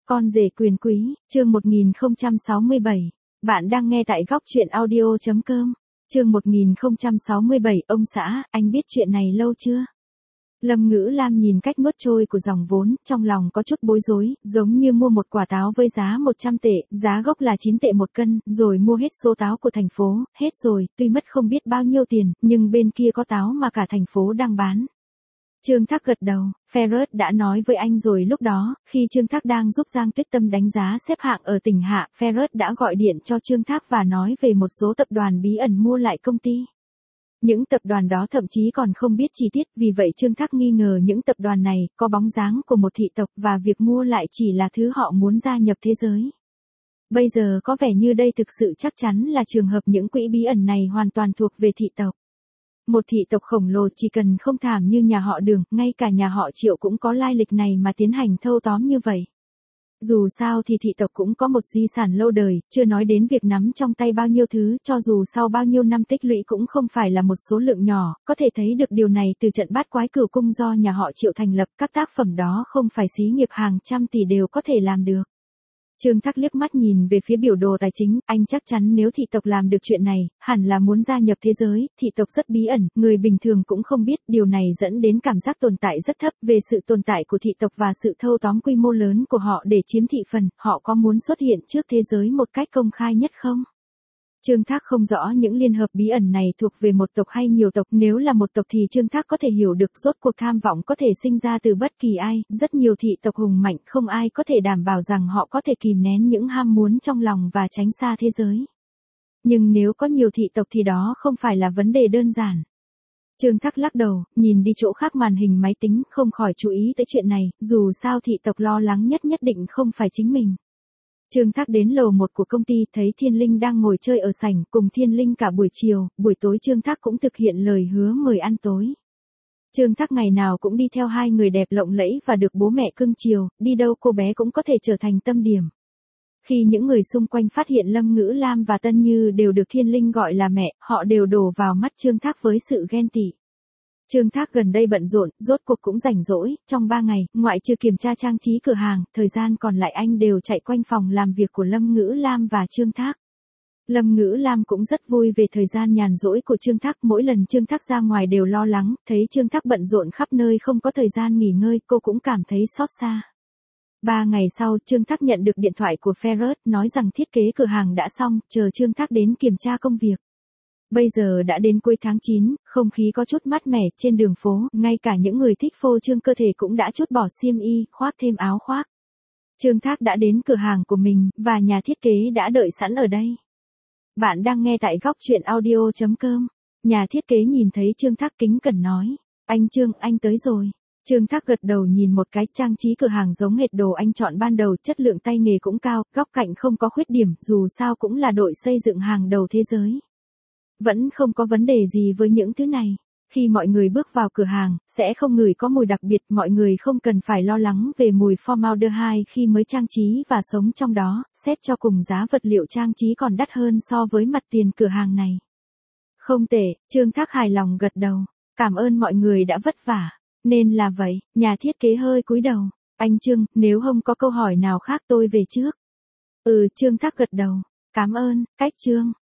Con rể quyền quý, chương 1067. Bạn đang nghe tại góc truyện audio.com. Chương 1067. Ông xã, anh biết chuyện này lâu chưa? Lâm Ngữ Lam nhìn cách nuốt trôi của dòng vốn, trong lòng có chút bối rối, giống như mua một quả táo với giá 100 tệ, giá gốc là 9 tệ một cân, rồi mua hết số táo của thành phố, hết rồi, tuy mất không biết bao nhiêu tiền, nhưng bên kia có táo mà cả thành phố đang bán. Trương Thác gật đầu, Ferret đã nói với anh rồi lúc đó, khi Trương Thác đang giúp Giang Tuyết Tâm đánh giá xếp hạng ở tỉnh Hạ, Ferret đã gọi điện cho Trương Thác và nói về một số tập đoàn bí ẩn mua lại công ty. Những tập đoàn đó thậm chí còn không biết chi tiết, vì vậy Trương Thác nghi ngờ những tập đoàn này có bóng dáng của một thị tộc và việc mua lại chỉ là thứ họ muốn gia nhập thế giới. Bây giờ có vẻ như đây thực sự chắc chắn là trường hợp những quỹ bí ẩn này hoàn toàn thuộc về thị tộc. Một thị tộc khổng lồ chỉ cần không thảm như nhà họ Đường, ngay cả nhà họ Triệu cũng có lai lịch này mà tiến hành thâu tóm như vậy. Dù sao thì thị tộc cũng có một di sản lâu đời, chưa nói đến việc nắm trong tay bao nhiêu thứ, cho dù sau bao nhiêu năm tích lũy cũng không phải là một số lượng nhỏ, có thể thấy được điều này từ trận bát quái cửu cung do nhà họ Triệu thành lập, các tác phẩm đó không phải xí nghiệp hàng trăm tỷ đều có thể làm được. Trương Thác liếc mắt nhìn về phía biểu đồ tài chính, anh chắc chắn nếu thị tộc làm được chuyện này, hẳn là muốn gia nhập thế giới, thị tộc rất bí ẩn, người bình thường cũng không biết, điều này dẫn đến cảm giác tồn tại rất thấp về sự tồn tại của thị tộc và sự thâu tóm quy mô lớn của họ để chiếm thị phần, họ có muốn xuất hiện trước thế giới một cách công khai nhất không? Trương Thác không rõ những liên hợp bí ẩn này thuộc về một tộc hay nhiều tộc, nếu là một tộc thì Trương Thác có thể hiểu được rốt cuộc tham vọng có thể sinh ra từ bất kỳ ai, rất nhiều thị tộc hùng mạnh không ai có thể đảm bảo rằng họ có thể kìm nén những ham muốn trong lòng và tránh xa thế giới. Nhưng nếu có nhiều thị tộc thì đó không phải là vấn đề đơn giản. Trương Thác lắc đầu, nhìn đi chỗ khác màn hình máy tính, không khỏi chú ý tới chuyện này, dù sao thị tộc lo lắng nhất định không phải chính mình. Trương Thác đến lầu 1 của công ty, thấy Thiên Linh đang ngồi chơi ở sảnh, cùng Thiên Linh cả buổi chiều, buổi tối Trương Thác cũng thực hiện lời hứa mời ăn tối. Trương Thác ngày nào cũng đi theo hai người đẹp lộng lẫy và được bố mẹ cưng chiều, đi đâu cô bé cũng có thể trở thành tâm điểm. Khi những người xung quanh phát hiện Lâm Ngữ Lam và Tân Như đều được Thiên Linh gọi là mẹ, họ đều đổ vào mắt Trương Thác với sự ghen tị. Trương Thác gần đây bận rộn, rốt cuộc cũng rảnh rỗi, trong 3 ngày, ngoại trừ kiểm tra trang trí cửa hàng, thời gian còn lại anh đều chạy quanh phòng làm việc của Lâm Ngữ Lam và Trương Thác. Lâm Ngữ Lam cũng rất vui về thời gian nhàn rỗi của Trương Thác, mỗi lần Trương Thác ra ngoài đều lo lắng, thấy Trương Thác bận rộn khắp nơi không có thời gian nghỉ ngơi, cô cũng cảm thấy xót xa. 3 ngày sau, Trương Thác nhận được điện thoại của Ferret, nói rằng thiết kế cửa hàng đã xong, chờ Trương Thác đến kiểm tra công việc. Bây giờ đã đến cuối tháng 9, không khí có chút mát mẻ trên đường phố, ngay cả những người thích phô trương cơ thể cũng đã trút bỏ xiêm y, khoác thêm áo khoác. Trương Thác đã đến cửa hàng của mình, và nhà thiết kế đã đợi sẵn ở đây. Bạn đang nghe tại góc truyện audio.com. Nhà thiết kế nhìn thấy Trương Thác kính cẩn nói, anh Trương, anh tới rồi. Trương Thác gật đầu nhìn một cái, trang trí cửa hàng giống hệt đồ anh chọn ban đầu, chất lượng tay nghề cũng cao, góc cạnh không có khuyết điểm, dù sao cũng là đội xây dựng hàng đầu thế giới. Vẫn không có vấn đề gì với những thứ này. Khi mọi người bước vào cửa hàng, sẽ không ngửi có mùi đặc biệt, mọi người không cần phải lo lắng về mùi formaldehyde khi mới trang trí và sống trong đó, xét cho cùng giá vật liệu trang trí còn đắt hơn so với mặt tiền cửa hàng này. Không tệ, Trương Thác hài lòng gật đầu. Cảm ơn mọi người đã vất vả. Nên là vậy, nhà thiết kế hơi cúi đầu. Anh Trương, nếu không có câu hỏi nào khác tôi về trước. Trương Thác gật đầu. Cảm ơn, cách Trương.